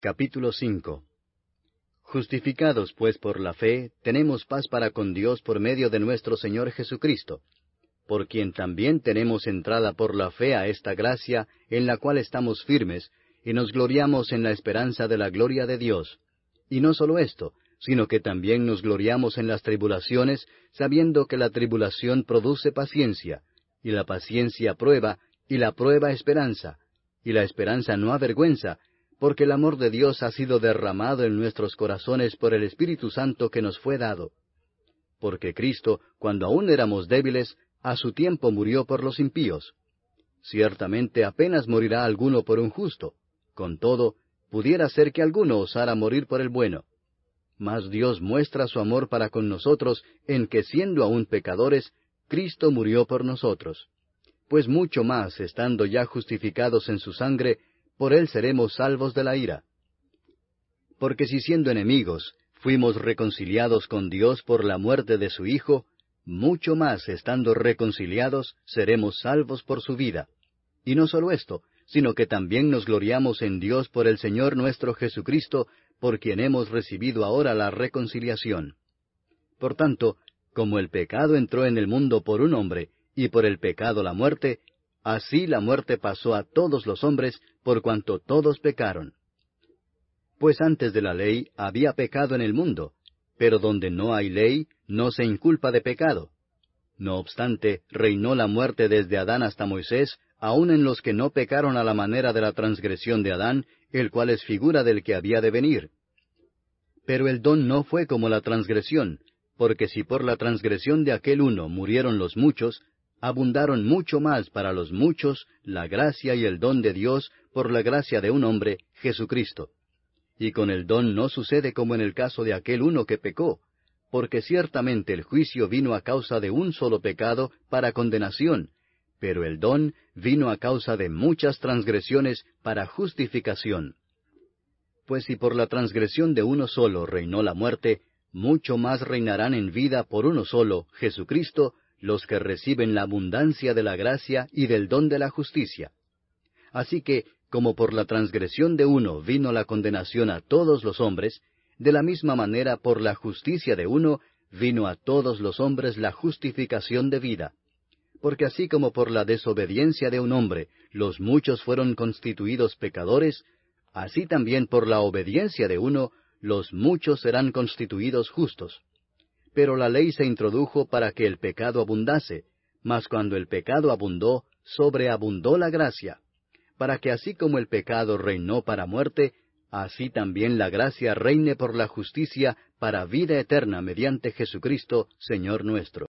Capítulo 5. Justificados pues por la fe, tenemos paz para con Dios por medio de nuestro Señor Jesucristo, por quien también tenemos entrada por la fe a esta gracia, en la cual estamos firmes, y nos gloriamos en la esperanza de la gloria de Dios. Y no solo esto, sino que también nos gloriamos en las tribulaciones, sabiendo que la tribulación produce paciencia, y la paciencia prueba, y la prueba esperanza, y la esperanza no avergüenza, porque el amor de Dios ha sido derramado en nuestros corazones por el Espíritu Santo que nos fue dado. Porque Cristo, cuando aún éramos débiles, a su tiempo murió por los impíos. Ciertamente apenas morirá alguno por un justo; con todo, pudiera ser que alguno osara morir por el bueno. Mas Dios muestra su amor para con nosotros en que, siendo aún pecadores, Cristo murió por nosotros. Pues mucho más, estando ya justificados en su sangre, por él seremos salvos de la ira. Porque si siendo enemigos, fuimos reconciliados con Dios por la muerte de su Hijo, mucho más, estando reconciliados, seremos salvos por su vida. Y no solo esto, sino que también nos gloriamos en Dios por el Señor nuestro Jesucristo, por quien hemos recibido ahora la reconciliación. Por tanto, como el pecado entró en el mundo por un hombre, y por el pecado la muerte, así la muerte pasó a todos los hombres, por cuanto todos pecaron. Pues antes de la ley había pecado en el mundo, pero donde no hay ley, no se inculpa de pecado. No obstante, reinó la muerte desde Adán hasta Moisés, aun en los que no pecaron a la manera de la transgresión de Adán, el cual es figura del que había de venir. Pero el don no fue como la transgresión, porque si por la transgresión de aquel uno murieron los muchos, abundaron mucho más para los muchos la gracia y el don de Dios por la gracia de un hombre, Jesucristo. Y con el don no sucede como en el caso de aquel uno que pecó, porque ciertamente el juicio vino a causa de un solo pecado para condenación, pero el don vino a causa de muchas transgresiones para justificación. Pues si por la transgresión de uno solo reinó la muerte, mucho más reinarán en vida por uno solo, Jesucristo, los que reciben la abundancia de la gracia y del don de la justicia. Así que, como por la transgresión de uno vino la condenación a todos los hombres, de la misma manera por la justicia de uno vino a todos los hombres la justificación de vida. Porque así como por la desobediencia de un hombre los muchos fueron constituidos pecadores, así también por la obediencia de uno los muchos serán constituidos justos. Pero la ley se introdujo para que el pecado abundase, mas cuando el pecado abundó, sobreabundó la gracia, para que así como el pecado reinó para muerte, así también la gracia reine por la justicia para vida eterna mediante Jesucristo, Señor nuestro.